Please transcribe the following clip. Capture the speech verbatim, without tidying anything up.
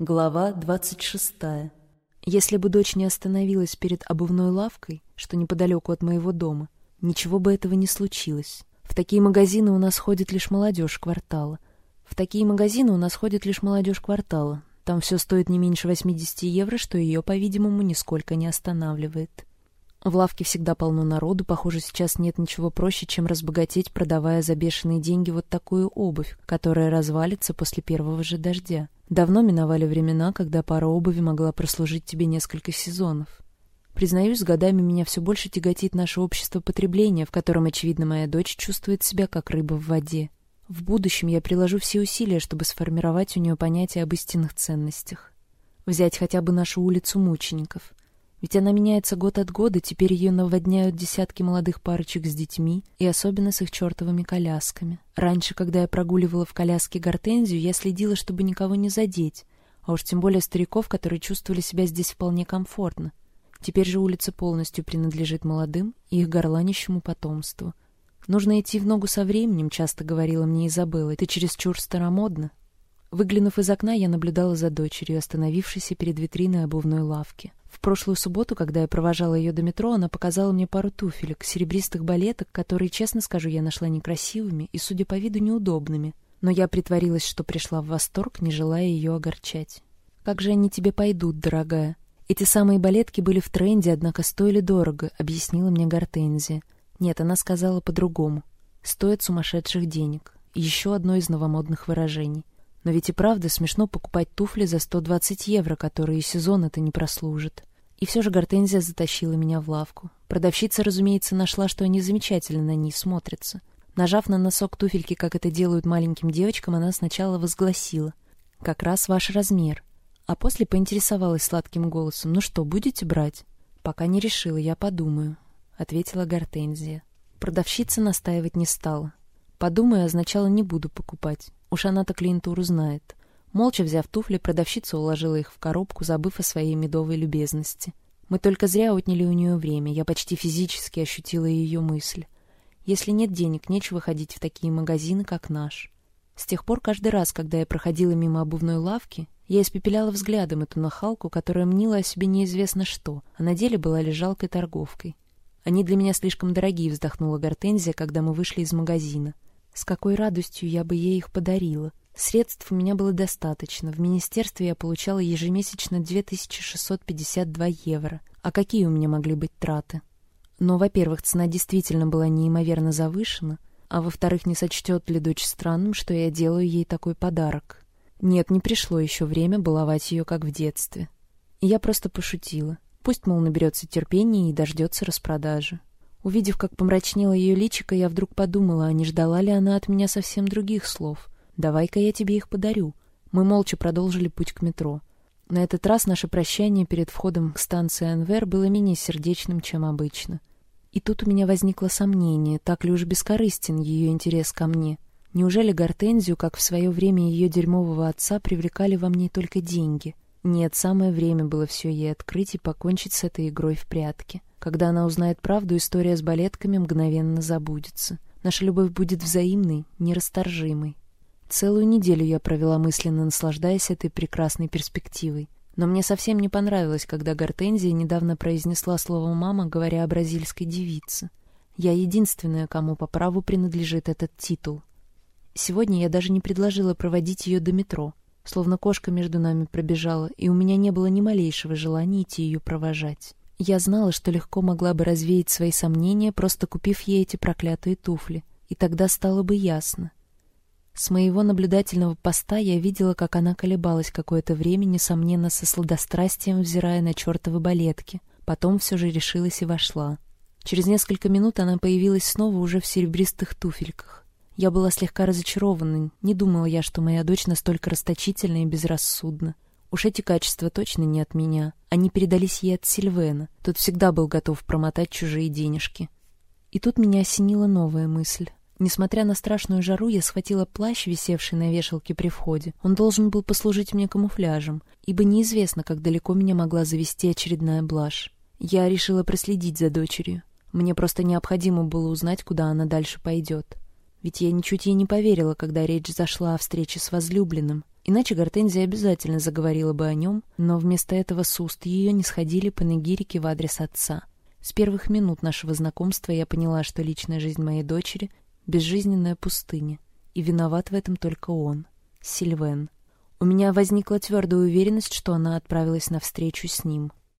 Глава двадцать шестая. Если бы дочь не остановилась перед обувной лавкой, что неподалеку от моего дома, ничего бы этого не случилось. В такие магазины у нас ходит лишь молодежь квартала. В такие магазины у нас ходит лишь молодежь квартала. Там все стоит не меньше восемьдесят евро, что ее, по-видимому, нисколько не останавливает. В лавке всегда полно народу, похоже, сейчас нет ничего проще, чем разбогатеть, продавая за бешеные деньги вот такую обувь, которая развалится после первого же дождя. Давно миновали времена, когда пара обуви могла прослужить тебе несколько сезонов. Признаюсь, с годами меня все больше тяготит наше общество потребления, в котором, очевидно, моя дочь чувствует себя как рыба в воде. В будущем я приложу все усилия, чтобы сформировать у нее понятие об истинных ценностях. Взять хотя бы нашу улицу мучеников. Ведь она меняется год от года, теперь ее наводняют десятки молодых парочек с детьми, и особенно с их чертовыми колясками. Раньше, когда я прогуливала в коляске Гортензию, я следила, чтобы никого не задеть, а уж тем более стариков, которые чувствовали себя здесь вполне комфортно. Теперь же улица полностью принадлежит молодым и их горланищему потомству. «Нужно идти в ногу со временем», — часто говорила мне Изабелла. «Ты чересчур старомодна». Выглянув из окна, я наблюдала за дочерью, остановившейся перед витриной обувной лавки. В прошлую субботу, когда я провожала ее до метро, она показала мне пару туфелек, серебристых балеток, которые, честно скажу, я нашла некрасивыми и, судя по виду, неудобными. Но я притворилась, что пришла в восторг, не желая ее огорчать. «Как же они тебе пойдут, дорогая?» «Эти самые балетки были в тренде, однако стоили дорого», — объяснила мне Гортензия. Нет, она сказала по-другому. «Стоят сумасшедших денег». Еще одно из новомодных выражений. Но ведь и правда смешно покупать туфли за сто двадцать евро, которые и сезон-то не прослужат. И все же Гортензия затащила меня в лавку. Продавщица, разумеется, нашла, что они замечательно на ней смотрятся. Нажав на носок туфельки, как это делают маленьким девочкам, она сначала возгласила: «Как раз ваш размер». А после поинтересовалась сладким голосом: «Ну что, будете брать?» «Пока не решила, я подумаю», — ответила Гортензия. Продавщица настаивать не стала. «Подумаю» означало «не буду покупать». Уж она-то клиентуру знает. Молча взяв туфли, продавщица уложила их в коробку, забыв о своей медовой любезности. Мы только зря отняли у нее время, я почти физически ощутила ее мысль. Если нет денег, нечего ходить в такие магазины, как наш. С тех пор каждый раз, когда я проходила мимо обувной лавки, я испепеляла взглядом эту нахалку, которая мнила о себе неизвестно что, а на деле была лишь жалкой торговкой. «Они для меня слишком дорогие», — вздохнула Гортензия, когда мы вышли из магазина. С какой радостью я бы ей их подарила. Средств у меня было достаточно. В министерстве я получала ежемесячно две тысячи шестьсот пятьдесят два евро. А какие у меня могли быть траты? Но, во-первых, цена действительно была неимоверно завышена, а во-вторых, не сочтет ли дочь странным, что я делаю ей такой подарок? Нет, не пришло еще время баловать ее, как в детстве. И я просто пошутила. Пусть, мол, наберется терпения и дождется распродажи. Увидев, как помрачнело ее личико, я вдруг подумала, а не ждала ли она от меня совсем других слов. «Давай-ка я тебе их подарю». Мы молча продолжили путь к метро. На этот раз наше прощание перед входом к станции Анвер было менее сердечным, чем обычно. И тут у меня возникло сомнение, так ли уж бескорыстен ее интерес ко мне. Неужели Гортензию, как в свое время ее дерьмового отца, привлекали во мне только деньги? Нет, самое время было все ей открыть и покончить с этой игрой в прятки. Когда она узнает правду, история с балетками мгновенно забудется. Наша любовь будет взаимной, нерасторжимой. Целую неделю я провела мысленно, наслаждаясь этой прекрасной перспективой. Но мне совсем не понравилось, когда Гортензия недавно произнесла слово «мама», говоря о бразильской девице. Я единственная, кому по праву принадлежит этот титул. Сегодня я даже не предложила проводить ее до метро. Словно кошка между нами пробежала, и у меня не было ни малейшего желания идти ее провожать. Я знала, что легко могла бы развеять свои сомнения, просто купив ей эти проклятые туфли. И тогда стало бы ясно. С моего наблюдательного поста я видела, как она колебалась какое-то время, несомненно, со сладострастием взирая на чертовы балетки. Потом все же решилась и вошла. Через несколько минут она появилась снова уже в серебристых туфельках. Я была слегка разочарована, не думала я, что моя дочь настолько расточительна и безрассудна. Уж эти качества точно не от меня. Они передались ей от Сильвена. Тот всегда был готов промотать чужие денежки. И тут меня осенила новая мысль. Несмотря на страшную жару, я схватила плащ, висевший на вешалке при входе. Он должен был послужить мне камуфляжем, ибо неизвестно, как далеко меня могла завести очередная блажь. Я решила проследить за дочерью. Мне просто необходимо было узнать, куда она дальше пойдет. Ведь я ничуть ей не поверила, когда речь зашла о встрече с возлюбленным. Иначе Гортензия обязательно заговорила бы о нем, но вместо этого с уст ее не сходили панегирики в адрес отца. С первых минут нашего знакомства я поняла, что личная жизнь моей дочери — безжизненная пустыня, и виноват в этом только он, Сильвен. У меня возникла твердая уверенность, что она отправилась навстречу с ним.